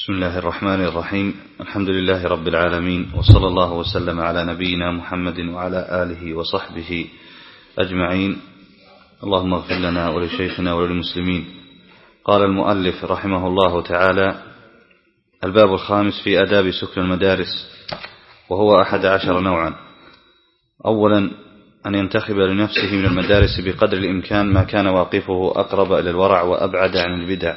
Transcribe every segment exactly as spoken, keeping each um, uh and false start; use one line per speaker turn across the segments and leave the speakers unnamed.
بسم الله الرحمن الرحيم. الحمد لله رب العالمين، وصلى الله وسلم على نبينا محمد وعلى آله وصحبه أجمعين. اللهم اغفر لنا ولشيخنا وللمسلمين. قال المؤلف رحمه الله تعالى: الباب الخامس في آداب سكن المدارس، وهو أحد عشر نوعا. أولا، أن ينتخب لنفسه من المدارس بقدر الإمكان ما كان واقفه أقرب إلى الورع وأبعد عن البدع،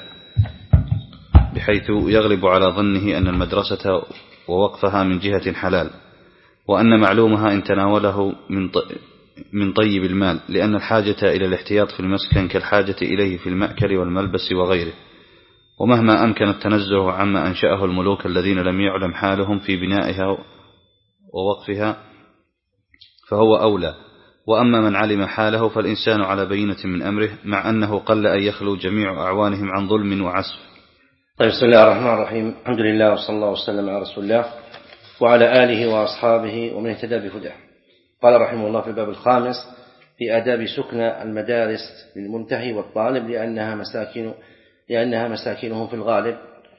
بحيث يغلب على ظنه أن المدرسة ووقفها من جهة حلال، وأن معلومها إن تناوله من طيب المال، لأن الحاجة إلى الاحتياط في المسكن كالحاجة إليه في المأكل والملبس وغيره. ومهما أمكن التنزه عما أنشأه الملوك الذين لم يعلم حالهم في بنائها ووقفها فهو أولى. وأما من علم حاله فالإنسان على بينة من أمره، مع أنه قل أن يخلو جميع أعوانهم عن ظلم وعسف.
طيب، بسم الله الرحمن الرحيم. الحمد لله وصلى الله وسلم على رسول الله وعلى آله وأصحابه ومن اهتدى بهداه. قال رحمه الله في الباب الخامس في آداب سكن المدارس للمنتهي والطالب، لأنها مساكن لأنها مساكنهم في الغالب.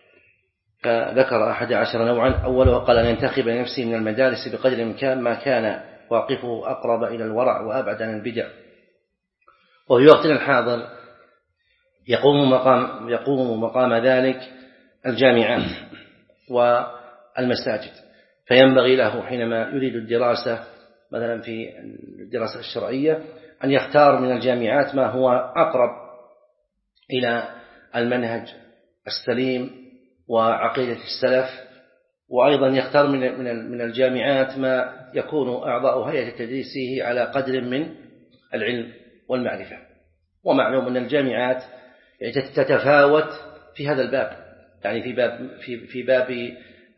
فذكر أحد عشر نوعا. أوله قال أن ينتخب لنفسه من المدارس بقدر الإمكان ما كان واقفه أقرب إلى الورع وأبعد عن البدع. وفي وقتنا الحاضر يقوم مقام, يقوم مقام ذلك الجامعات والمساجد، فينبغي له حينما يريد الدراسة مثلا في الدراسة الشرعية أن يختار من الجامعات ما هو أقرب إلى المنهج السليم وعقيدة السلف، وأيضا يختار من من الجامعات ما يكون أعضاء هيئة التدريس فيه على قدر من العلم والمعرفة. ومعلوم أن الجامعات تتفاوت في هذا الباب، يعني في باب في في باب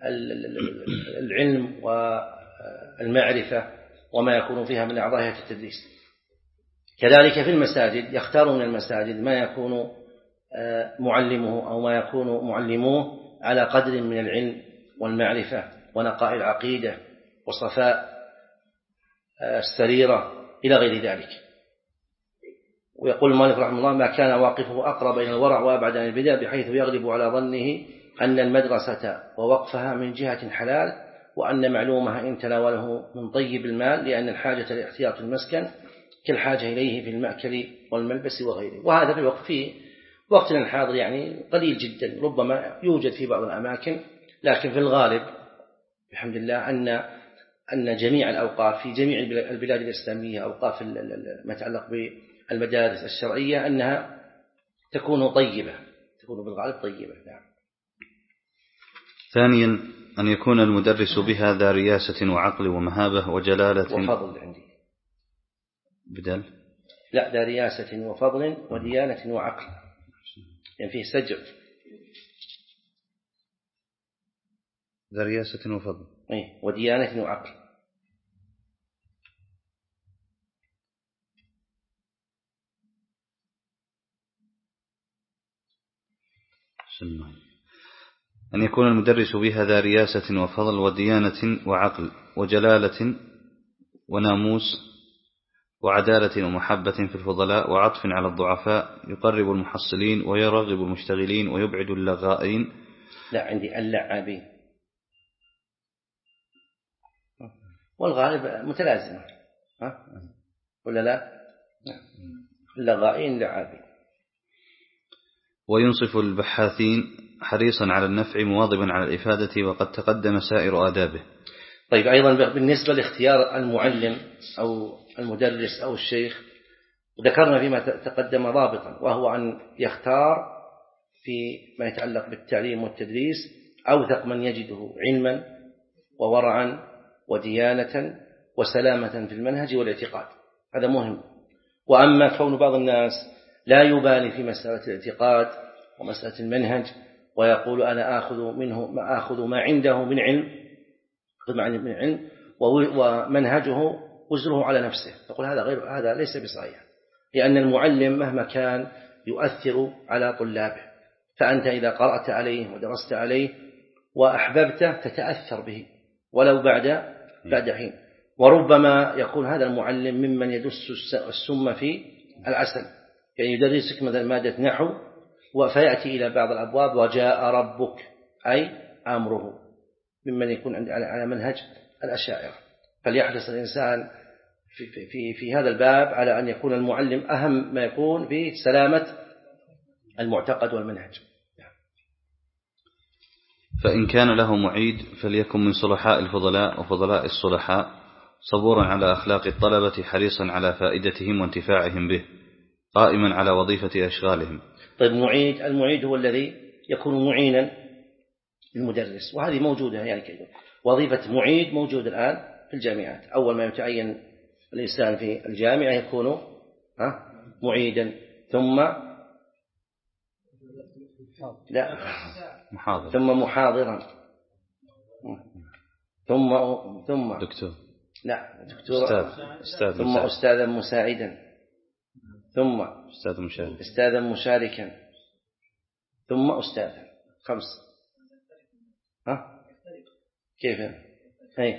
العلم والمعرفة وما يكون فيها من أعضاء هيئة التدريس. كذلك في المساجد يختار من المساجد ما يكون معلمه أو ما يكون معلموه على قدر من العلم والمعرفة ونقاء العقيدة وصفاء السريرة إلى غير ذلك. ويقول المؤلف رحمه الله: ما كان واقفه أقرب إلى الورع وأبعد عن البدع، بحيث يغلب على ظنه أن المدرسة ووقفها من جهة حلال، وأن معلومها إن تناوله من طيب المال، لأن الحاجة لاحتياط المسكن كالحاجة إليه في المأكل والملبس وغيره. وهذا في الوقت في وقتنا الحاضر يعني قليل جدا، ربما يوجد في بعض الأماكن، لكن في الغالب بحمد الله أن أن جميع الأوقاف في جميع البلاد الإسلامية، أوقاف ما يتعلق بالمدارس الشرعية، أنها تكون طيبة، تكون بالغالب طيبة. نعم.
ثانيا، أن يكون المدرس بها ذا رياسة وعقل ومهابة وجلالة
وفضل. عندي
بدل
لا، ذا رياسة وفضل وديانة وعقل، يعني فيه سجع.
ذا رياسة وفضل
إيه، وديانة وعقل.
أن يكون المدرس بها ذا رياسة وفضل وديانة وعقل وجلالة وناموس وعدالة ومحبة في الفضلاء وعطف على الضعفاء، يقرب المحصلين ويرغب المشتغلين ويبعد اللغائين.
لا، عندي اللعابين، والغالب متلازمة، ها ولا لا؟ اللغائين لعابين.
وينصف البحاثين حريصا على النفع مواظبا على الإفادة، وقد تقدم سائر آدابه.
طيب، أيضا بالنسبة لاختيار المعلم أو المدرس أو الشيخ، ذكرنا فيما تقدم ضابطا، وهو أن يختار في ما يتعلق بالتعليم والتدريس أوثق من يجده علما وورعا وديانة وسلامة في المنهج والاعتقاد. هذا مهم. وأما كون بعض الناس لا يبالي في مسألة الاعتقاد ومسألة المنهج، ويقول أنا آخذ منه ما آخذ ما عنده من علم من علم ومنهجه وزره على نفسه، يقول هذا غير هذا ليس بصحيح، لأن المعلم مهما كان يؤثر على طلابه، فأنت إذا قرأت عليه ودرست عليه وأحببته تتأثر به ولو بعد بعد حين. وربما يكون هذا المعلم ممن يدس السم في العسل، يعني يدرسك مثلا مادة نحو فيأتي إلى بعض الأبواب وجاء ربك، أي أمره، ممن يكون على منهج الأشاعرة. فليحرص الإنسان في, في, في, في هذا الباب على أن يكون المعلم أهم ما يكون في سلامة المعتقد والمنهج.
فإن كان له معيد فليكن من صلحاء الفضلاء وفضلاء الصلحاء، صبورا على أخلاق الطلبة، حريصا على فائدتهم وانتفاعهم به، قائما على وظيفة أشغالهم.
طيب المعيد المعيد هو الذي يكون معينا للمدرس، وهذه موجودة يعني كده. وظيفة معيد موجودة الآن في الجامعات. أول ما يتعين الإنسان في الجامعة يكون معيدا، ثم لا
محاضر،
ثم محاضرا، ثم ثم
دكتور،
لا دكتور،
أستاذ. أستاذ
ثم
مساعد.
أستاذا مساعدا، ثم
أستاذ مشارك.
أستاذا مشاركا، ثم أستاذا. خمس. ها كيف هي؟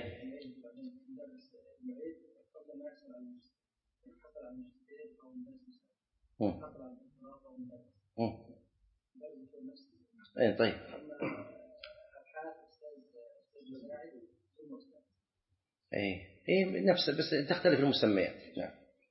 اي طيب. اي اي نفس، بس تختلف المسميات. نعم.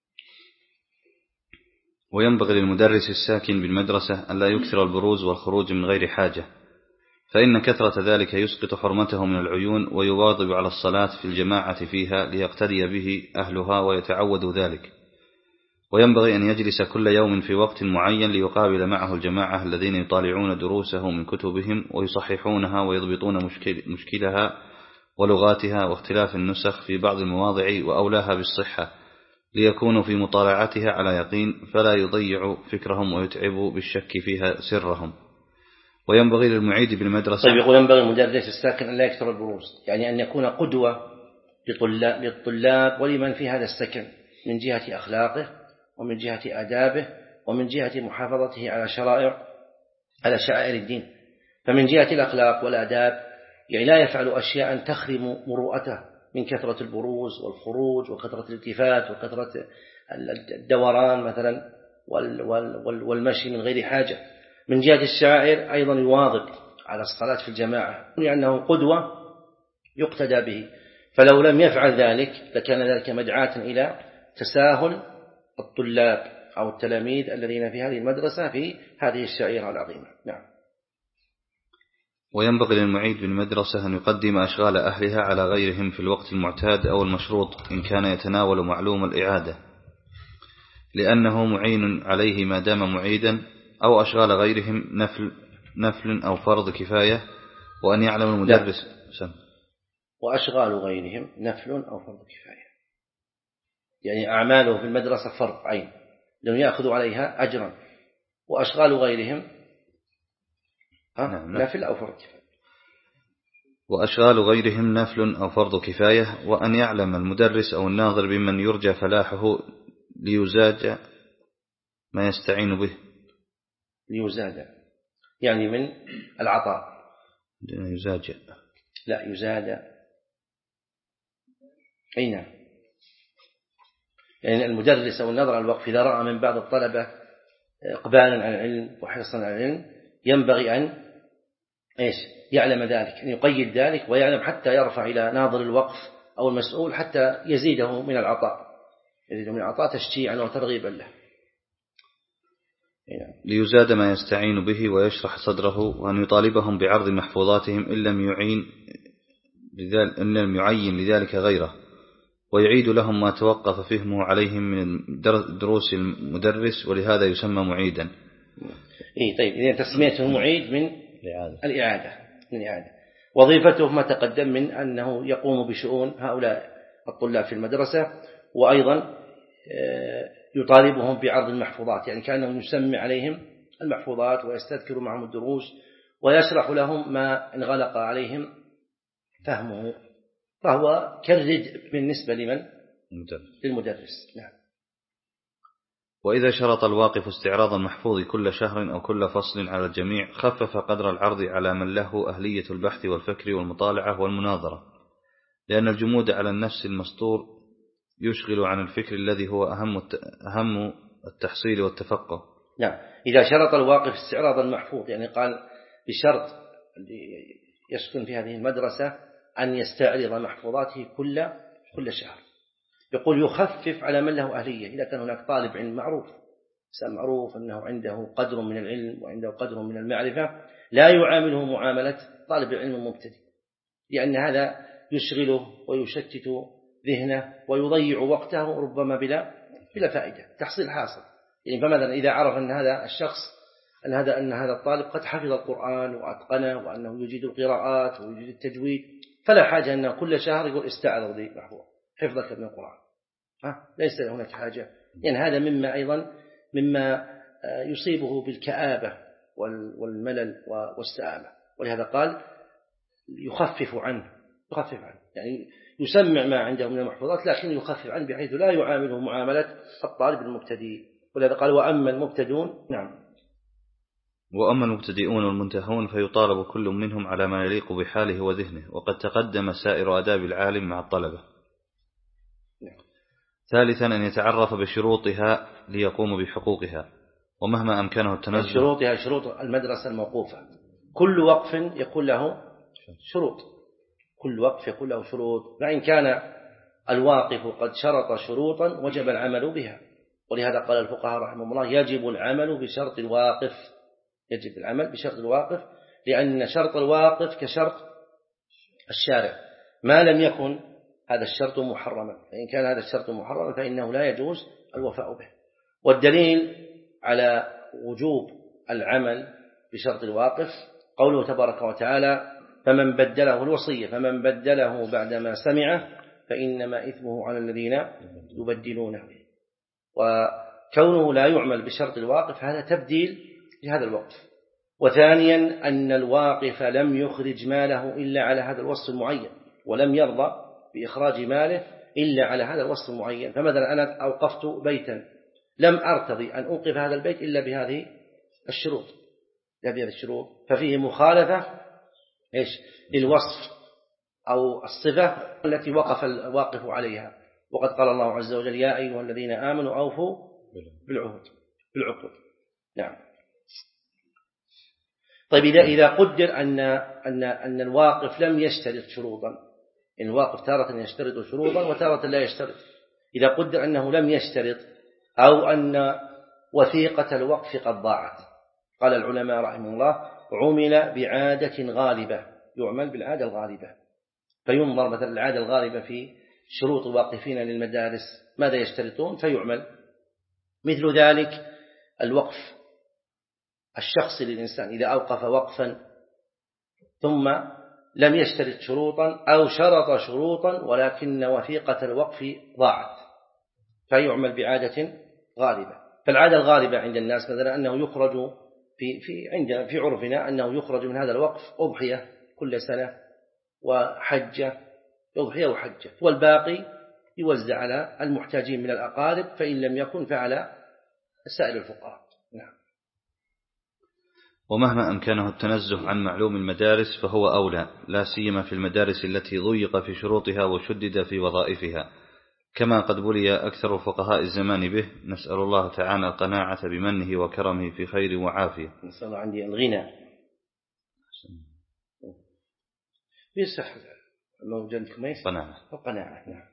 وينبغي للمدرس الساكن بالمدرسة أن لا يكثر البروز والخروج من غير حاجة، فإن كثرة ذلك يسقط حرمته من العيون، ويواظب على الصلاة في الجماعة فيها ليقتدي به أهلها ويتعودوا ذلك. وينبغي أن يجلس كل يوم في وقت معين ليقابل معه الجماعة الذين يطالعون دروسه من كتبهم ويصححونها ويضبطون مشكل مشكلها ولغاتها واختلاف النسخ في بعض المواضع وأولاها بالصحة، ليكونوا في مطالعتها على يقين، فلا يضيع فكرهم ويتعبوا بالشك فيها سرهم. وينبغي للمعيد بالمدرسة.
طيب يقول ينبغي المدرس الساكن أن لا يكثر البروز، يعني أن يكون قدوة للطلاب, للطلاب ولمن في هذا السكن، من جهة أخلاقه ومن جهة آدابه ومن جهة محافظته على شرائع على شعائر الدين. فمن جهة الأخلاق والآداب يعني لا يفعل أشياء تخرم مروءته من كثرة البروز والخروج وكثرة الالتفات وكثرة الدوران مثلا والمشي من غير حاجة. من جهة الشعائر أيضا يواظب على الصلاة في الجماعة لأنه قدوة يقتدى به، فلو لم يفعل ذلك لكان ذلك مدعاة إلى تساهل الطلاب أو التلاميذ الذين في هذه المدرسة في هذه الشعيرة العظيمة. نعم.
وينبغي للمعيد بالمدرسة أن يقدم أشغال أهلها على غيرهم في الوقت المعتاد أو المشروط إن كان يتناول معلوم الإعادة، لأنه معين عليه ما دام معيدا، أو أشغال غيرهم نفل, نفل أو فرض كفاية، وأن يعلم المدرس سم.
وأشغال غيرهم نفل أو فرض كفاية، يعني أعماله في المدرسة فرض عين لأنه يأخذ عليها أجرا، وأشغال غيرهم نعم نفل أو فرض كفاية.
وأشغال غيرهم نفل أو فرض كفاية، وأن يعلم المدرس أو الناظر بمن يرجى فلاحه ليزاد ما يستعين به.
ليزاد يعني من العطاء.
يزاد
لا يزاد أي نعم، يعني المدرس أو النظر على الوقف إذا رأى من بعض الطلبة إقبالا على العلم وحرصا على العلم ينبغي أن إيش يعلم ذلك، أن يقيد ذلك ويعلم حتى يرفع إلى ناظر الوقف أو المسؤول حتى يزيده من العطاء، يزيده من العطاء تشجيعا وترغيبا له.
ليزاد ما يستعين به ويشرح صدره، وأن يطالبهم بعرض محفوظاتهم إن لم يعين إن لم يعين لذلك غيره، ويعيد لهم ما توقف فهمه عليهم من دروس المدرس، ولهذا يسمى معيدا.
إيه طيب، إذا تسميته معيد من الإعادة من الإعادة. وظيفته ما تقدم من أنه يقوم بشؤون هؤلاء الطلاب في المدرسة، وأيضا يطالبهم بعرض المحفوظات، يعني كأنه يسمع عليهم المحفوظات ويستذكر معهم الدروس ويشرح لهم ما انغلق عليهم فهمه، فهو كالرد بالنسبة لمن؟ للمدرس. نعم.
وإذا شرط الواقف استعراض المحفوظ كل شهر أو كل فصل على الجميع، خفف قدر العرض على من له أهلية البحث والفكر والمطالعة والمناظرة، لأن الجمود على النفس المسطور يشغل عن الفكر الذي هو أهم أهم التحصيل والتفقه.
نعم. إذا شرط الواقف استعراض المحفوظ، يعني قال بشرط يسكن في هذه المدرسة أن يستعرض محفوظاته كل كل شهر. يقول يخفف على من له أهلية، إذا كان هناك طالب علم معروف إنسان معروف أنه عنده قدر من العلم وعنده قدر من المعرفة، لا يعامله معاملة طالب العلم المبتدئ، لأن هذا يشغله ويشتت ذهنه ويضيع وقته ربما بلا بلا فائدة، تحصيل حاصل. يعني فمثلا إذا عرف أن هذا الشخص أن هذا أن هذا الطالب قد حفظ القرآن وأتقنه وأنه يجيد القراءات ويجيد التجويد، فلا حاجة أن كل شهر يقول استعرض لي محفوظ حفظك من القرآن، ها ليس هناك حاجة. يعني هذا مما أيضا مما يصيبه بالكآبة والملل والسآمة، ولهذا قال يخفف عنه يخفف عنه يعني يسمع ما عنده من المحفوظات لكن يخفف عنه بحيث لا يعامله معاملة الطالب المبتدئ. ولهذا قال وأما المبتدون نعم
وأما المبتدئون والمنتهون فيطالب كل منهم على ما يليق بحاله وذهنه، وقد تقدم سائر آداب العالم مع الطلبة.
نعم.
ثالثا أن يتعرف بشروطها ليقوم بحقوقها، ومهما أمكنه التنزه.
شروطها شروط المدرسة الموقوفة، كل وقف يكون له شروط، كل وقف يكون له شروط، فإن كان الواقف قد شرط شروطا وجب العمل بها. ولهذا قال الفقهاء رحمهم الله يجب العمل بشرط الواقف، يجب العمل بشرط الواقف، لأن شرط الواقف كشرط الشارع ما لم يكن هذا الشرط محرما، فإن كان هذا الشرط محرما فإنه لا يجوز الوفاء به. والدليل على وجوب العمل بشرط الواقف قوله تبارك وتعالى فمن بدله الوصية فمن بدله بعدما سمعه فإنما إثمه على الذين يبدلونه. وكونه لا يعمل بشرط الواقف هذا تبديل لهذا الوقف. وثانيا أن الواقف لم يخرج ماله إلا على هذا الوصف المعين، ولم يرضى بإخراج ماله إلا على هذا الوصف المعين. فمثلا أنا أوقفت بيتا لم أرتضي أن أوقف هذا البيت إلا بهذه الشروط، بهذه الشروط، ففيه مخالفة إيش للوصف أو الصفة التي وقف الواقف عليها. وقد قال الله عز وجل يا أيها الذين آمنوا أوفوا بالعهود بالعقود. نعم. طيب إذا إذا قدر أن أن أن الواقف لم يشترط شروطا، إن الواقف تارة يشترط شروطا وتارة لا يشترط، إذا قدر أنه لم يشترط أو أن وثيقة الوقف قد ضاعت، قال العلماء رحمه الله عمل بعادة غالبة، يعمل بالعادة الغالبة. فينظر مثلا العادة الغالبة في شروط الواقفين للمدارس ماذا يشترطون فيعمل. مثل ذلك الوقف الشخصي للإنسان إذا أوقف وقفا ثم لم يشترط شروطا أو شرط شروطا ولكن وثيقة الوقف ضاعت فيعمل بعادة غالبة. فالعادة الغالبة عند الناس مثلا أنه يخرج في في عندنا في عرفنا أنه يخرج من هذا الوقف أضحية كل سنة وحجة، أضحية وحجة، والباقي يوزع على المحتاجين من الأقارب، فإن لم يكن فعلى سائر الفقراء. نعم.
ومهما أمكنه التنزه عن معلوم المدارس فهو أولى، لا سيما في المدارس التي ضيق في شروطها وشدد في وظائفها، كما قد بلي أكثر فقهاء الزمان به. نسأل الله تعالى القناعة بمنه وكرمه في خير وعافية.
نسأل الله عندي الغنى يصح موجود كميس
قناعة
وقناعة. نعم.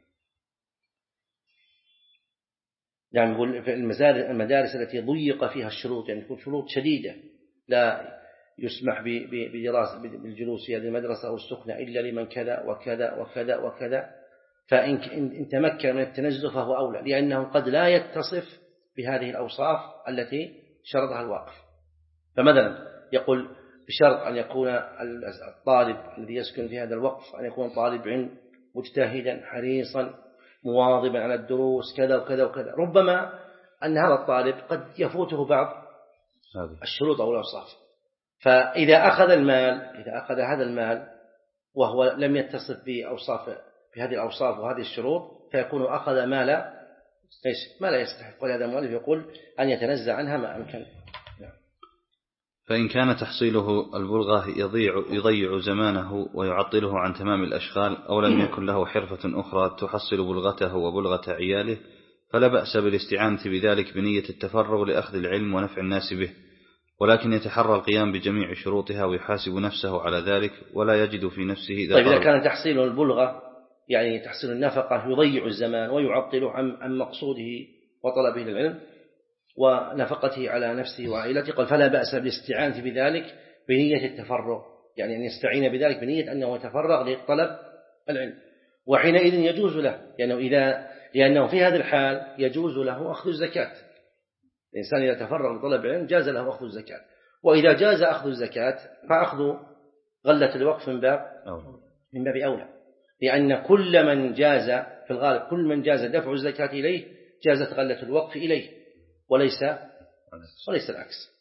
يعني يقول في المدارس التي ضيق فيها الشروط، يعني تكون شروط شديدة لا يسمح بدراسة بالجلوس في هذه المدرسة أو السكنة إلا لمن كذا وكذا وكذا وكذا، فإن تمكن من التنزه فهو أولى، لأنه قد لا يتصف بهذه الأوصاف التي شرطها الواقف. فمثلا يقول بشرط أن يكون الطالب الذي يسكن في هذا الوقف أن يكون طالب علم مجتهدا حريصا مواظبا على الدروس كذا وكذا وكذا. ربما أن هذا الطالب قد يفوته بعض الشروط أو الأوصاف، فإذا أخذ المال إذا أخذ هذا المال وهو لم يتصف بأوصاف بهذه الأوصاف وهذه الشروط فيكون أخذ ما لا إيش ما لا يستحق. ولهذا المؤلف يقول أن يتنزع عنها ما أمكن.
فإن كان تحصيله البلغة يضيع يضيع زمانه ويعطله عن تمام الأشغال، أو لم يكن له حرفة أخرى تحصل بلغته وبلغة عياله، فلا بأس بالاستعانة بذلك بنية التفرغ لأخذ العلم ونفع الناس به، ولكن يتحرى القيام بجميع شروطها ويحاسب نفسه على ذلك ولا يجد في نفسه إذا
طيب إذا كان تحصيل البلغة يعني تحصيل النفقة يضيع الزمان ويعطله عن مقصوده وطلبه للعلم ونفقته على نفسه وعائلته، قال فلا بأس بالاستعانة بذلك بنية التفرغ، يعني أن يستعين بذلك بنية أنه يتفرغ لطلب العلم، وحينئذ يجوز له، لأنه, إذا لأنه في هذا الحال يجوز له أخذ الزكاة. الإنسان إذا تفرغ لطلب العلم جاز له أخذ الزكاة، وإذا جاز أخذ الزكاة فأخذ غلة الوقف من باب من باب أولى، لأن كل من جاز في الغالب كل من جاز دفع الزكاة إليه جازت غلة الوقف إليه وليس وليس العكس.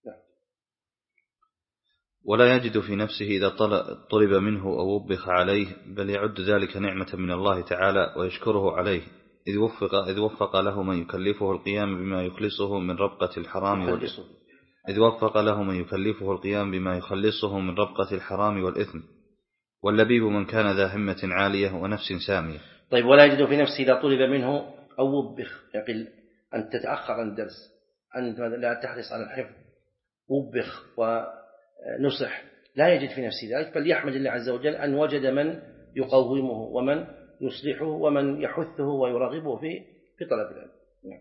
ولا يجد في نفسه إذا طلب منه أو وبخ عليه، بل يعد ذلك نعمة من الله تعالى ويشكره عليه، إذ وفق, إذ وفق له من يكلفه القيام بما يخلصه من ربقة الحرام والإثم إذ وفق له من يكلفه القيام بما يخلصه من ربقة الحرام والإثم واللبيب من كان ذا همة عالية ونفس سامية.
طيب ولا يجد في نفسه إذا طلب منه أو وبخ، يقول أن تتأخر عن الدرس، أن لا تحرص على الحفظ، وبخ ونصح، لا يجد في نفسه ذلك، بل يحمد الله عز وجل أن وجد من يقومه ومن يصلحه ومن يحثه ويرغبه في في طلب العلم.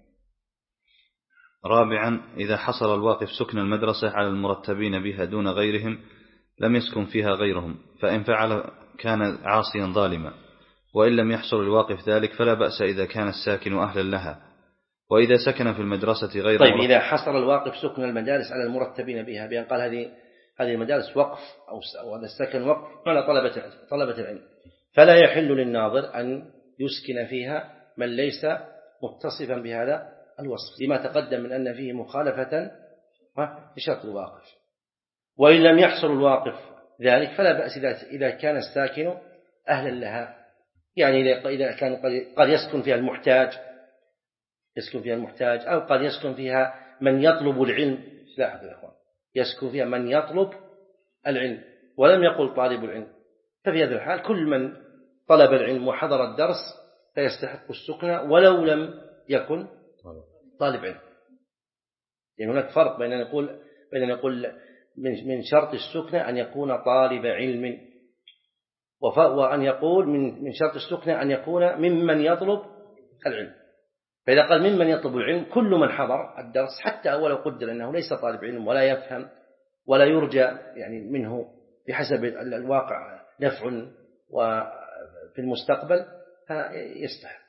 رابعا، إذا حصل الواقف سكن المدرسة على المرتبين بها دون غيرهم لم يسكن فيها غيرهم، فإن فعل كان عاصيا ظالما، وإن لم يحصل الواقف ذلك فلا بأس إذا كان الساكن أهلا لها. وإذا سكن في المدرسة غير
طيب إذا حصل الواقف سكن المدارس على المرتبين بها، بأن قال هذه هذه المدارس وقف أو هذا السكن وقف على طلبة طلبة العلم، فلا يحل للناظر أن يسكن فيها من ليس متصفا بهذا الوصف، لما تقدم من أن فيه مخالفة لشرط الواقف. وإن لم يحصل الواقف ذلك فلا بأس إذا كان الساكن أهلا لها، يعني إذا كان قد يسكن فيها المحتاج يسكن فيها المحتاج أو قد يسكن فيها من يطلب العلم، لاحظوا يا إخوان، يسكن فيها من يطلب العلم ولم يقل طالب العلم، ففي هذا الحال كل من طلب العلم وحضر الدرس فيستحق السكن ولو لم يكن طالب علم. يعني هناك فرق بين أن نقول بين أن نقول من شرط السكن أن يكون طالب علم، وأن يقول من شرط السكن أن يكون ممن يطلب العلم. فإذا قال ممن يطلب العلم كل من حضر الدرس، حتى ولو قدر أنه ليس طالب علم ولا يفهم ولا يرجى يعني منه بحسب الواقع نفع وفي المستقبل يستحق.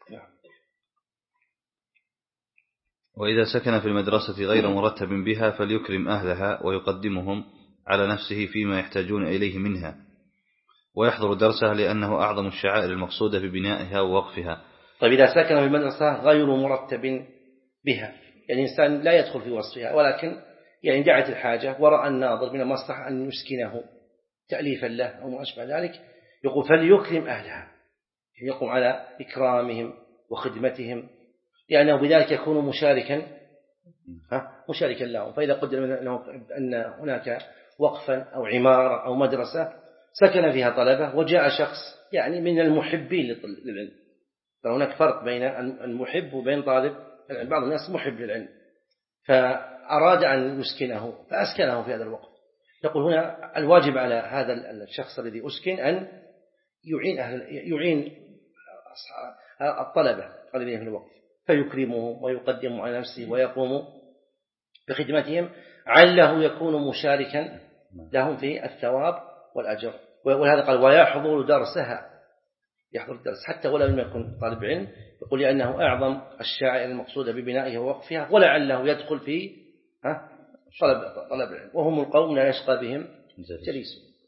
وإذا سكن في المدرسة غير مرتب بها فليكرم أهلها ويقدمهم على نفسه فيما يحتاجون إليه منها، ويحضر درسها لأنه أعظم الشعائر المقصودة ببنائها ووقفها.
طيب إذا سكن في المدرسة غير مرتب بها، يعني الإنسان لا يدخل في وصفها، ولكن يعني دعت الحاجة ورأى الناظر من المصلحة أن يسكنه تأليفا له أو ما أشبه ذلك، يقول فليكرم أهلها، يقوم على إكرامهم وخدمتهم، لأنه يعني بذلك يكون مشاركا مشاركا لهم. فإذا قدر أن هناك وقفا أو عمارة أو مدرسة سكن فيها طلبة وجاء شخص يعني من المحبين للعلم، فهناك فرق بين المحب وبين طالب العلم. بعض الناس محب للعلم فأراد أن يسكنه فأسكنه في هذا الوقت، يقول هنا الواجب على هذا الشخص الذي أسكن أن يعين أهل يعين الطلبة الذين في الوقت، فيكرمهم ويقدم على نفسه ويقوم بخدمتهم عله يكون مشاركا لهم في الثواب والأجر. ولهذا قال ويحضر درسها، يحضر الدرس حتى ولو لم يكن طالب علم، يقول لأنه أعظم الشعائر المقصودة ببنائها ووقفها، ولعله يدخل في طلب طلب العلم، وهم القوم لا يشقى بهم جليس،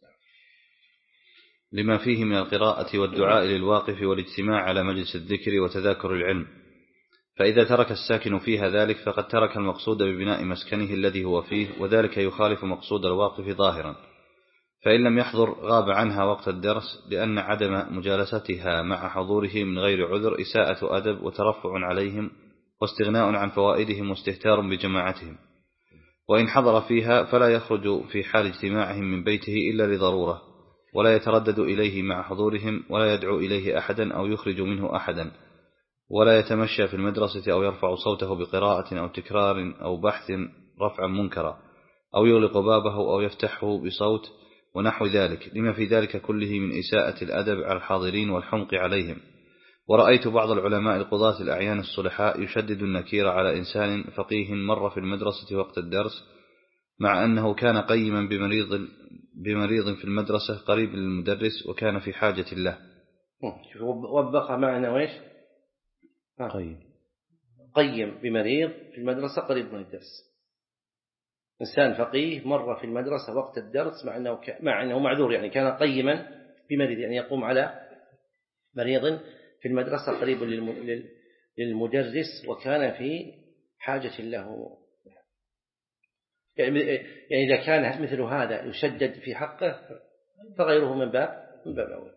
لما فيه من القراءة والدعاء للواقف والاجتماع على مجلس الذكر وتذاكر العلم. فإذا ترك الساكن فيها ذلك فقد ترك المقصود ببناء مسكنه الذي هو فيه، وذلك يخالف مقصود الواقف ظاهرا. فإن لم يحضر غاب عنها وقت الدرس، لأن عدم مجالستها مع حضوره من غير عذر إساءة أدب وترفع عليهم واستغناء عن فوائدهم واستهتار بجماعتهم. وإن حضر فيها فلا يخرج في حال اجتماعهم من بيته إلا لضرورة، ولا يتردد إليه مع حضورهم، ولا يدعو إليه أحدا أو يخرج منه أحدا، ولا يتمشى في المدرسة أو يرفع صوته بقراءة أو تكرار أو بحث رفعا منكرا، أو يغلق بابه أو يفتحه بصوت ونحو ذلك، لما في ذلك كله من إساءة الأدب على الحاضرين والحمق عليهم. ورأيت بعض العلماء القضاة الأعيان الصلحاء يشدد النكير على إنسان فقيه مر في المدرسة وقت الدرس، مع أنه كان قيما بمريض, بمريض في المدرسة قريب للمدرس وكان في حاجة له.
وبق معنى وإيش؟
قيم
قيم بمريض في المدرسة قريب من الدرس. إنسان فقيه مر في المدرسة وقت الدرس مع أنه, ك... مع أنه معذور، يعني كان قيما بمريض، يعني يقوم على مريض في المدرسة قريب للم... للمدرس وكان في حاجة له. يعني إذا كان مثل هذا يشدد في حقه فغيره من باب من باب أول.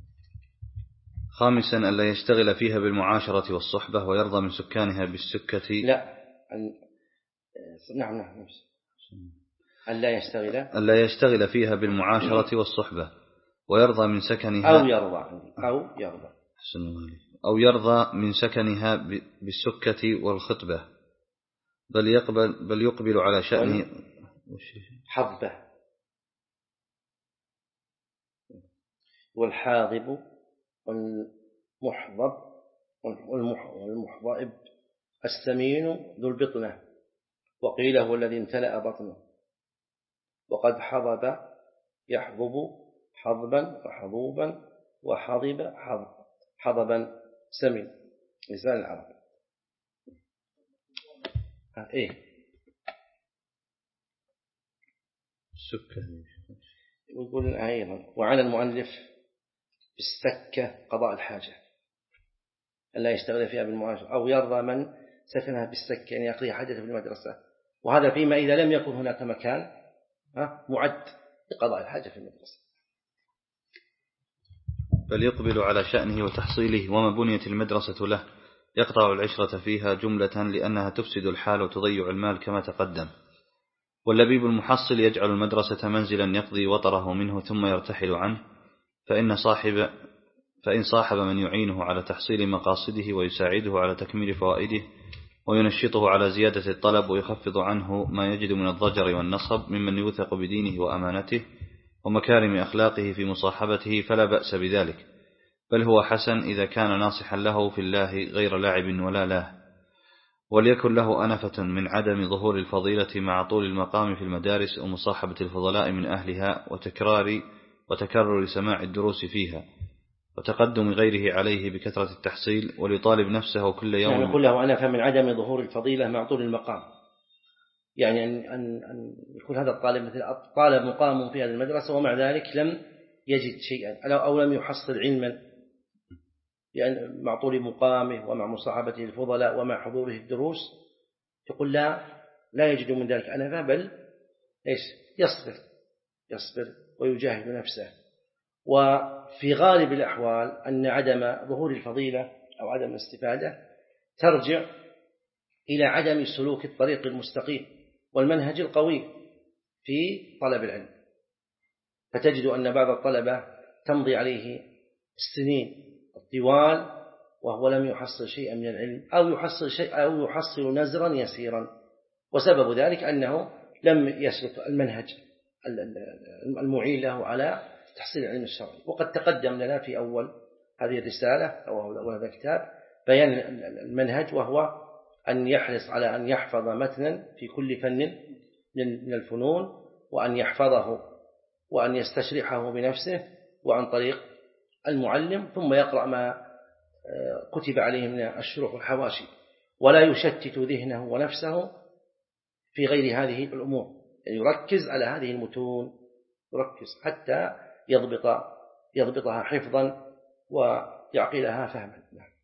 خامسا ألا يشتغل فيها بالمعاشرة والصحبة ويرضى من سكانها بالسكة.
لا أن... نعم نعم ألا يشتغل
ألا يشتغل فيها بالمعاشرة والصحبة ويرضى من سكنها
أو يرضى أو يرضى
أو يرضى من سكنها بالسكة والخطبة، بل يقبل بل يقبل على شأنه
حضبة والحاضب والمحضب والمحضب السمين ذو البطنة، وقيل هو الذي امتلأ بطنه، وقد حضب يحضب حضبا وحضوبا وحضب حضبا سمين لسان العرب. ايه
سكة
ويقول أيضا وعلى المؤلف بالسكة قضاء الحاجة، ألا يشتغل فيها بالمعاشرة، أو يرضى من سكنها بالسكة يعني يقضي حاجته في المدرسة، وهذا فيما إذا لم يكن هناك مكان معد لقضاء الحاجة في المدرسة.
بل يقبل على شأنه وتحصيله، وما بنيت المدرسة له يقطع العشرة فيها جملة لأنها تفسد الحال وتضيع المال كما تقدم. واللبيب المحصل يجعل المدرسة منزلا يقضي وطره منه ثم يرتحل عنه، فإن صاحب فإن صاحب من يعينه على تحصيل مقاصده ويساعده على تكميل فوائده وينشطه على زيادة الطلب ويخفض عنه ما يجد من الضجر والنصب ممن يوثق بدينه وأمانته ومكارم أخلاقه في مصاحبته، فلا بأس بذلك، بل هو حسن إذا كان ناصحا له في الله غير لاعب ولا لاه. وليكن له أنفة من عدم ظهور الفضيلة مع طول المقام في المدارس ومصاحبة الفضلاء من أهلها وتكرار وتكرر سماع الدروس فيها وتقدم غيره عليه بكثرة التحصيل، وليطالب نفسه كل يوم.
يعني يقول له أنفة من عدم ظهور الفضيلة مع طول المقام، يعني أن, أن, أن يكون هذا الطالب مثل طالب مقام في هذه المدرسة ومع ذلك لم يجد شيئا أو لم يحصل علما، يعني مع طول مقامه ومع مصاحبته الفضلاء ومع حضوره الدروس، يقول لا لا يجد من ذلك أنفة، بل إيش يصبر يصبر ويجاهد نفسه. وفي غالب الأحوال أن عدم ظهور الفضيلة أو عدم الاستفادة ترجع إلى عدم سلوك الطريق المستقيم والمنهج القوي في طلب العلم، فتجد أن بعض الطلبة تمضي عليه السنين الطوال وهو لم يحصل شيئا من العلم أو يحصل شيء أو يحصل نزرا يسيرا، وسبب ذلك أنه لم يسلك المنهج المعين له على تحصيل العلم الشرعي. وقد تقدم لنا في أول هذه الرسالة أو هذا الكتاب بيان المنهج، وهو أن يحرص على أن يحفظ متنا في كل فن من الفنون، وأن يحفظه وأن يستشرحه بنفسه وعن طريق المعلم، ثم يقرأ ما كتب عليه من الشروح والحواشي، ولا يشتت ذهنه ونفسه في غير هذه الأمور، يعني يركز على هذه المتون، يركز حتى يضبط يضبطها حفظا ويعقلها فهما.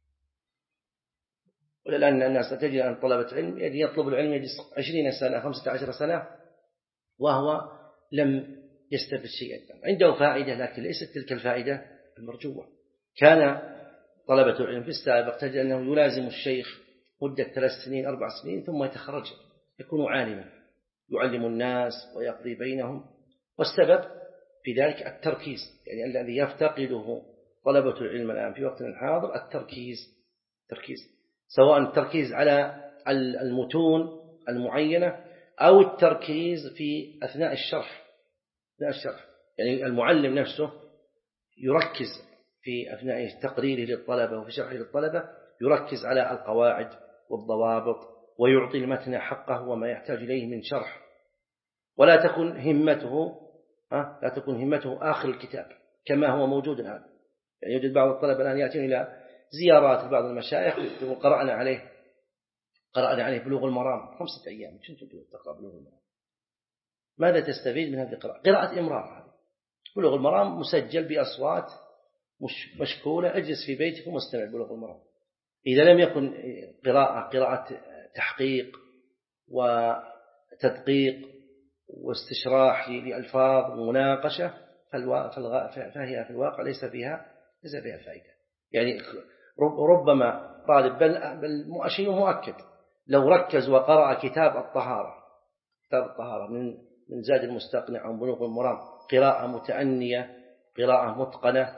ولأن الناس تجد أن طلبة علم يجي يطلب العلم يجلس عشرين سنة خمسة عشر سنة وهو لم يستفد شيئا، عنده فائدة لكن ليست تلك الفائدة المرجوة. كان طلبة العلم في السابق تجد أنه يلازم الشيخ مدة ثلاث سنين أربع سنين ثم يتخرج يكون عالما يعلم الناس ويقضي بينهم، والسبب في ذلك التركيز، يعني الذي يفتقده طلبة العلم الآن في وقتنا الحاضر التركيز، تركيز سواء التركيز على المتون المعينة أو التركيز في أثناء الشرح أثناء الشرح يعني المعلم نفسه يركز في أثناء تقريره للطلبة وفي شرحه للطلبة يركز على القواعد والضوابط ويعطي المتن حقه وما يحتاج إليه من شرح، ولا تكن همته لا تكن همته آخر الكتاب كما هو موجود الآن. يعني يوجد بعض الطلبة الآن يأتون إلى زيارات لبعض المشايخ وقرأنا عليه قرأنا عليه بلوغ المرام خمسة أيام كنت تقرأ بلوغ المرام، ماذا تستفيد من هذه القراءة؟ قراءة إمرار. بلوغ المرام مسجل بأصوات مش مشكولة، اجلس في بيتك ومستمع بلوغ المرام. إذا لم يكن قراءة قراءة تحقيق وتدقيق واستشراح للألفاظ ومناقشة فهي في الواقع ليس فيها ليس فيها فائدة. يعني ربما طالب بل بل شيء مؤكد لو ركز وقرأ كتاب الطهارة كتاب الطهارة من من زاد المستقنع أو بلوغ المرام قراءة متأنية قراءة متقنة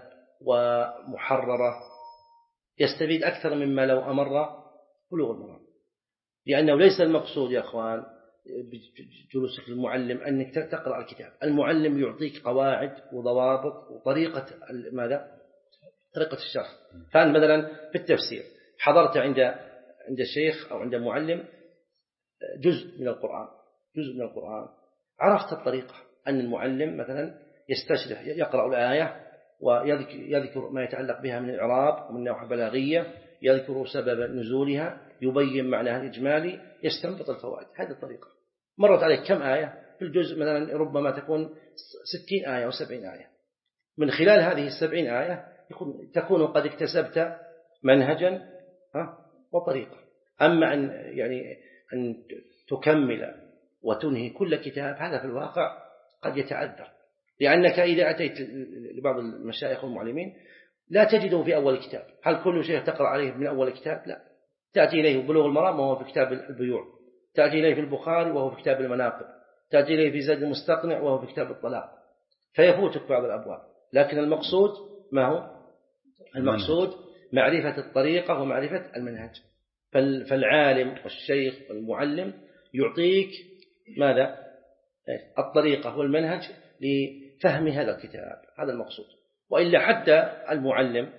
ومحررة يستفيد أكثر مما لو أمر بلوغ المرام، لأنه ليس المقصود يا أخوان بجلوسك المعلم أنك تقرأ الكتاب. المعلم يعطيك قواعد وضوابط وطريقة ماذا طريقة الشرح. فأنت مثلا في التفسير حضرت عند عند الشيخ أو عند معلم جزء من القرآن جزء من القرآن عرفت الطريقة أن المعلم مثلا يستشرح يقرأ الآية ويذكر ما يتعلق بها من الإعراب ومن نواحي بلاغية، يذكر سبب نزولها، يبين معناها الإجمالي، يستنبط الفوائد. هذه الطريقة. مرت عليك كم آية في الجزء مثلا ربما تكون ستين آية أو سبعين آية، من خلال هذه السبعين آية تكون قد اكتسبت منهجا وطريقة. أما أن يعني أن تكمل وتنهي كل كتاب هذا في الواقع قد يتعذر، لأنك إذا أتيت لبعض المشايخ والمعلمين لا تجده في أول كتاب. هل كل شيء تقرأ عليه من أول كتاب؟ لا، تأتي إليه بلوغ المرام وهو في كتاب البيوع، تأتي إليه في البخاري وهو في كتاب المناقب، تأتي إليه في زاد المستقنع وهو في كتاب الطلاق، فيفوتك بعض الأبواب. لكن المقصود ما هو؟ المقصود معرفة الطريقة ومعرفة المنهج. فالعالم والشيخ والمعلم يعطيك ماذا؟ الطريقة والمنهج لفهم هذا الكتاب، هذا المقصود. وإلا حتى المعلم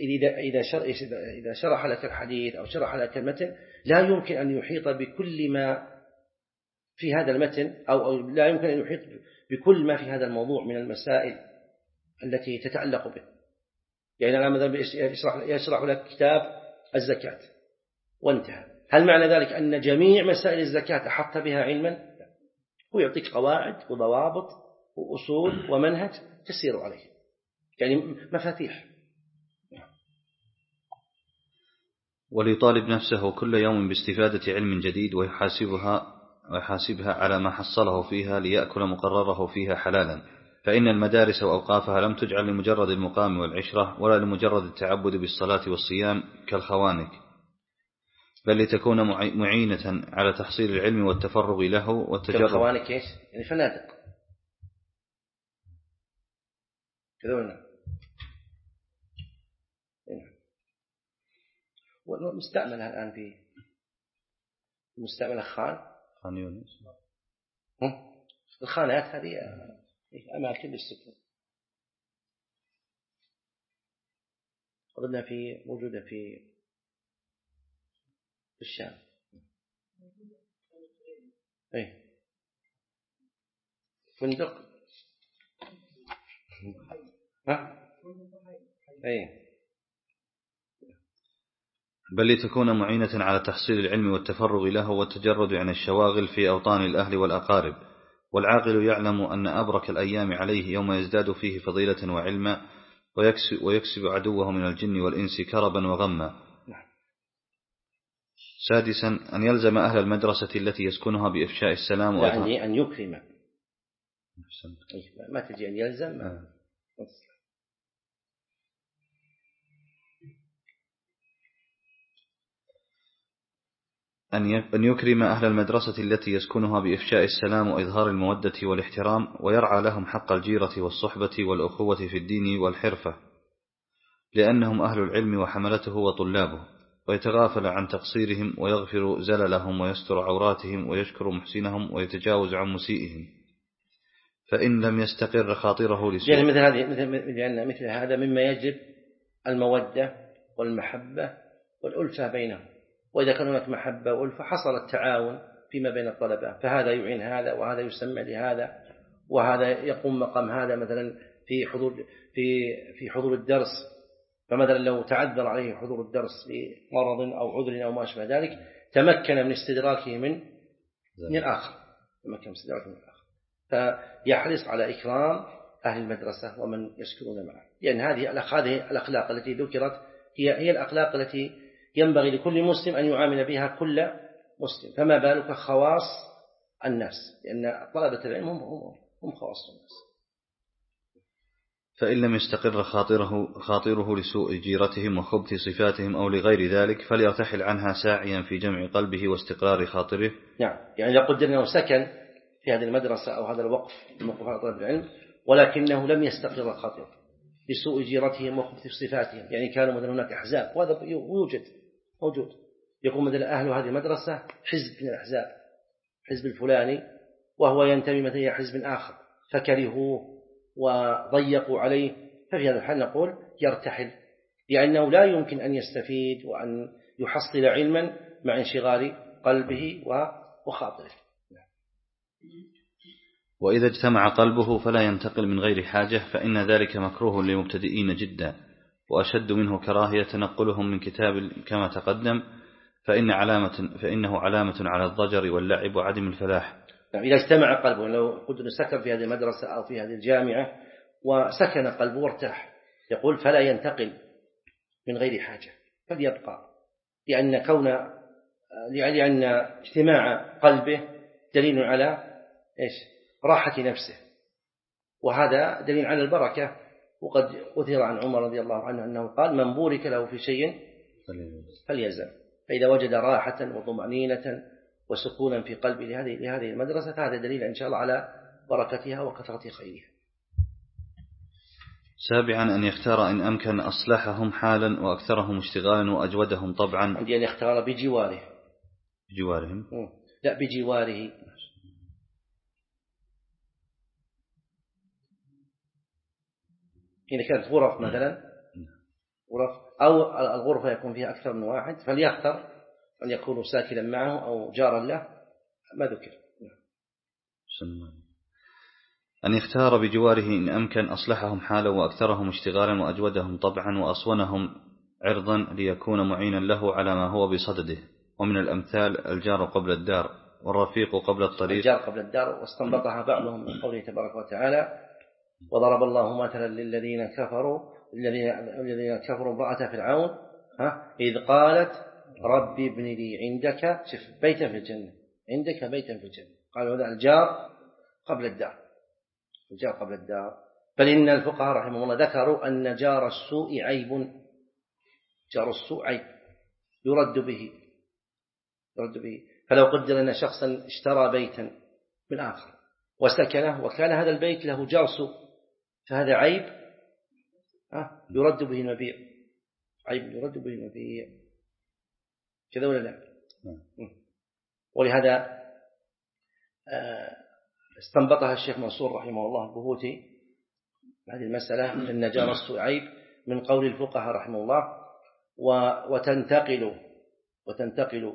إذا شرح لك الحديث أو شرح لك المتن لا يمكن أن يحيط بكل ما في هذا المتن أو لا يمكن أن يحيط بكل ما في هذا الموضوع من المسائل التي تتعلق به. يعني أنا مثلا يشرح, يشرح لك كتاب الزكاة وانتهى، هل معنى ذلك أن جميع مسائل الزكاة أحط بها علما؟ هو يعطيك قواعد وضوابط وأصول ومنهج تسير عليه، يعني مفاتيح.
وليطالب نفسه كل يوم باستفادة علم جديد ويحاسبها ويحاسبها على ما حصله فيها ليأكل مقرره فيها حلالا، فإن المدارس وأوقافها لم تجعل لمجرد المقام والعشرة ولا لمجرد التعبد بالصلاة والصيام كالخوانك، بل لتكون معينة على تحصيل العلم والتفرغ له والتجرب.
كالخوانك إيش؟ يعني فنادق كذا ولا ومستعملها الآن في مستعمل خان
خان يونس.
الخانات هذه أماكن للسكن قلنا في موجودة في الشام. أي فندق ها أي
بل لتكون معينة على تحصيل العلم والتفرغ له والتجرد عن الشواغل في أوطان الأهل والأقارب. والعاقل يعلم أن أبرك الأيام عليه يوم يزداد فيه فضيلة وعلما ويكسب, ويكسب عدوه من الجن والإنس كربا وغما. سادسا أن يلزم أهل المدرسة التي يسكنها بإفشاء السلام
يعني أن يكرم، ما تجي أن يلزم
آه. أن يكرم أهل المدرسة التي يسكنها بإفشاء السلام وإظهار المودة والاحترام، ويرعى لهم حق الجيرة والصحبة والأخوة في الدين والحرفة، لأنهم أهل العلم وحملته وطلابه، ويتغافل عن تقصيرهم ويغفر زللهم ويستر عوراتهم ويشكر محسنهم ويتجاوز عن مسيئهم، فإن لم يستقر خاطره لسوء.
يعني مثل هذه مثل مثل هذا مما يجب المودة والمحبة والألفة بينهم، وإذا كان هناك محبة وألفة حصل التعاون فيما بين الطلبة، فهذا يعين هذا وهذا يسمع لهذا وهذا يقوم مقام هذا مثلا في حضور في في حضور الدرس. فمثلا لو تعذر عليه حضور الدرس لمرض أو عذر أو ما أشبه ذلك تمكن من استدراكه من من الآخر تمكن من استدراكه من الآخر فيحرص على إكرام أهل المدرسة ومن يسكنون معه، لأن هذه هذه الأخلاق التي ذكرت هي هي الأخلاق التي ينبغي لكل مسلم أن يعامل بها كل مسلم، فما بالك خواص الناس، لأن طلبة العلم هم هم خواص الناس.
فإن لم يستقر خاطره, خاطره لسوء جيرتهم وخبث صفاتهم أو لغير ذلك فليرتحل عنها ساعيا في جمع قلبه واستقرار خاطره.
نعم، يعني لو قدرنا أنه سكن في هذه المدرسة أو هذا الوقف الموقف على طلب العلم ولكنه لم يستقر خاطره لسوء جيرتهم وخبث صفاتهم، يعني كانوا مثلا هناك أحزاب وهذا يوجد موجود، يقوم مثلا أهل هذه المدرسة حزب من الأحزاب حزب الفلاني وهو ينتمي مثلا إلى حزب آخر فكرهوه وضيقوا عليه، ففي هذا الحال نقول يرتحل، لأنه لا يمكن أن يستفيد وأن يحصل علما مع انشغال قلبه وخاطره.
وإذا اجتمع قلبه فلا ينتقل من غير حاجة فإن ذلك مكروه للمبتدئين جدا، وأشد منه كراهية تنقلهم من كتاب كما تقدم، فإن علامة فإنه علامة على الضجر واللعب وعدم الفلاح.
إذا اجتمع قلبه، لو قد سكن في هذه المدرسة أو في هذه الجامعة وسكن قلبه وارتاح، يقول فلا ينتقل من غير حاجة فليبقى، لأن كون لأن اجتماع قلبه دليل على إيش؟ راحة نفسه، وهذا دليل على البركة. وقد أثر عن عمر رضي الله عنه أنه قال من بورك له في شيء فليزم، فإذا وجد راحة وطمأنينة وسكونا في قلبه لهذه لهذه المدرسة فهذا دليل إن شاء الله على بركتها وكثرة خيرها.
سابعا أن يختار إن أمكن أصلحهم حالا وأكثرهم اشتغالا وأجودهم طبعا.
عندي أن يختار بجواره
بجوارهم
لا بجواره، إذا كانت غرف مثلا غرف أو الغرفة يكون فيها أكثر من واحد فليختار أن يكون ساكنا معه أو جارا له ما ذكر.
أن يختار بجواره إن أمكن أصلحهم حالا وأكثرهم اشتغالا وأجودهم طبعا وأصونهم عرضا ليكون معينا له على ما هو بصدده. ومن الأمثال الجار قبل الدار والرفيق قبل الطريق.
الجار قبل الدار، واستنبطها بعضهم من قوله تبارك وتعالى وضرب الله مثلا للذين كفروا الذين الذين كفروا امرأة فرعون ها إذ قالت ربي ابن لي عندك شف بيتا في الجنة عندك بيتا في الجنة، قالوا هذا الجار قبل الدار الجار قبل الدار. بل إن الفقهاء رحمهم الله ذكروا أن جار السوء عيب، جار السوء عيب يرد به يرد به فلو قدر أن شخصا اشترى بيتا من آخر وسكنه وكان هذا البيت له جار سوء فهذا عيب يرد به المبيع، عيب يرد به المبيع كذا ولا لا؟ ولهذا استنبطها الشيخ منصور رحمه الله البهوتي هذه المسألة أن جار السوء عيب من قول الفقهاء رحمه الله. وتنتقل وتنتقل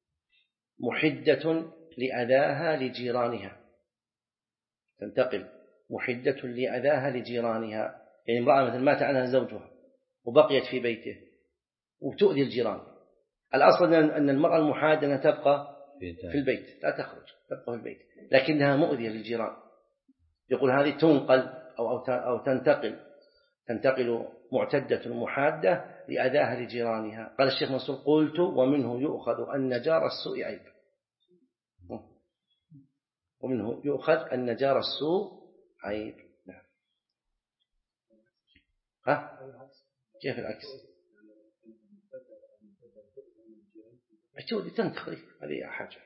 محدة لأذاها لجيرانها، تنتقل محدة لأذاها لجيرانها، يعني امرأة مثل مات عنها زوجها وبقيت في بيته وتؤذي الجيران. الأصل أن المرأة المحادة أنها تبقى في البيت لا تخرج، تبقى في البيت، لكنها مؤذية للجيران. يقول هذه تنقل أو أو تنتقل تنتقل معتدة محادة لأذاها لجيرانها. قال الشيخ منصور قلت ومنه يؤخذ أن جار السوء عيب، ومنه يؤخذ أن جار السوء عيب. نعم. ها كيف العكس؟ أجود تنتقل هذه حاجة.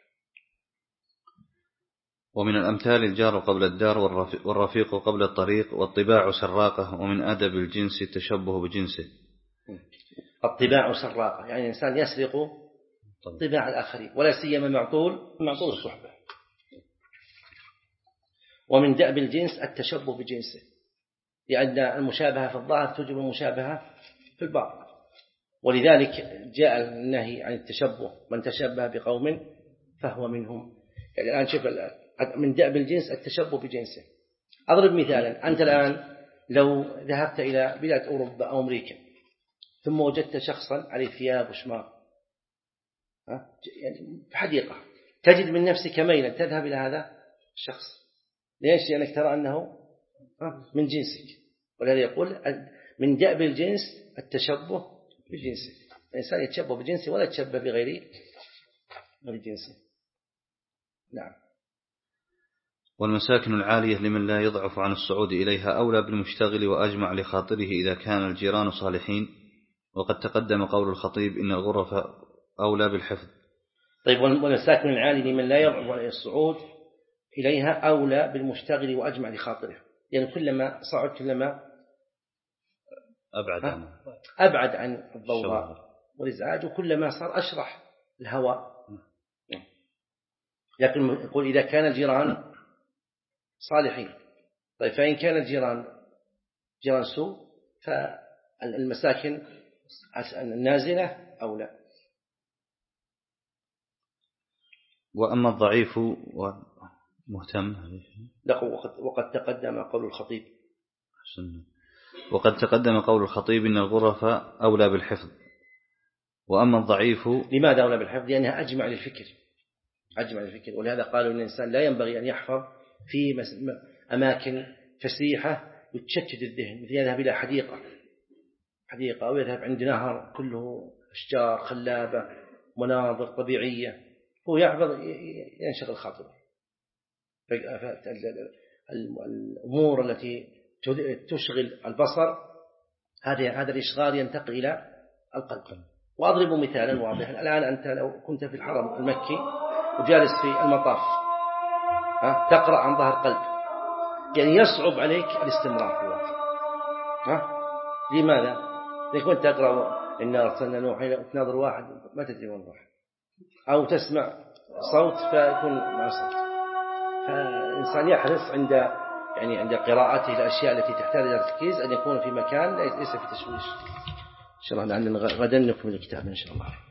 ومن الأمثال الجار قبل الدار والرفيق قبل الطريق والطباع سراقة، ومن أدب الجنس التشبه بجنسه.
الطباع سراقة، يعني الإنسان يسرق طباع الآخرين، ولا سيما معطول معطول الصحبة. ومن دأب الجنس التشبه بجنسه، لأن المشابهة في الظاهر توجب المشابهة في الباطن، ولذلك جاء النهي عن التشبه، من تشبه بقوم فهو منهم. يعني الآن شوف، من دأب الجنس التشبه بجنسه. أضرب مثالا، أنت الآن لو ذهبت إلى بلاد أوروبا أو أمريكا ثم وجدت شخصا عليه ثياب وشماغ يعني في حديقة، تجد من نفسك ميلا تذهب إلى هذا الشخص. ليش؟ لأنك ترى أنه من جنسك. ولهذا يقول من دأب الجنس التشبه بجنسه، الإنسان يتشبه بجنسه ولا يتشبه بغير جنسه. نعم.
والمساكن العالية لمن لا يضعف عن الصعود إليها أولى بالمشتغل وأجمع لخاطره إذا كان الجيران صالحين، وقد تقدم قول الخطيب إن الغرف أولى بالحفظ.
طيب، والمساكن العالية لمن لا يضعف عن الصعود إليها أولى بالمشتغل وأجمع لخاطره، يعني كلما صعد كلما
أبعد عن
أبعد عن الضوضاء والإزعاج، وكلما صار أشرح الهواء. لكن يقول إذا كان الجيران صالحين. طيب، فإن كان الجيران جيران سوء فالمساكن النازلة أولى.
وأما الضعيف ومهتم،
وقد تقدم قول الخطيب
وقد تقدم قول الخطيب إن الغرف أولى بالحفظ. وأما الضعيف،
لماذا أولى بالحفظ؟ لأنها أجمع للفكر، أجمع للفكر. ولهذا قالوا إن الإنسان لا ينبغي أن يحفظ في أماكن فسيحة يتشتت الذهن، مثل يذهب إلى حديقة حديقة أو يذهب عند نهر كله أشجار خلابة مناظر طبيعية، هو يحفظ ينشغل خاطره. الأمور التي تشغل البصر هذا هذا الإشغال ينتقل إلى القلب. وأضرب مثالا واضحا، الآن أنت لو كنت في الحرم المكي وجالس في المطاف تقرأ عن ظهر قلب، يعني يصعب عليك الاستمرار في الوقت. ها؟ لماذا؟ إذا كنت تقرأ إن أرسلنا نوحا وتناظر واحد ما تدري وين راح، أو تسمع صوت فيكون مع صوت. فالإنسان يحرص عند يعني عند قراءته الأشياء التي تحتاج إلى تركيز أن يكون في مكان ليس في تشويش. إن شاء الله عندنا غدا نكمل الكتاب إن شاء الله.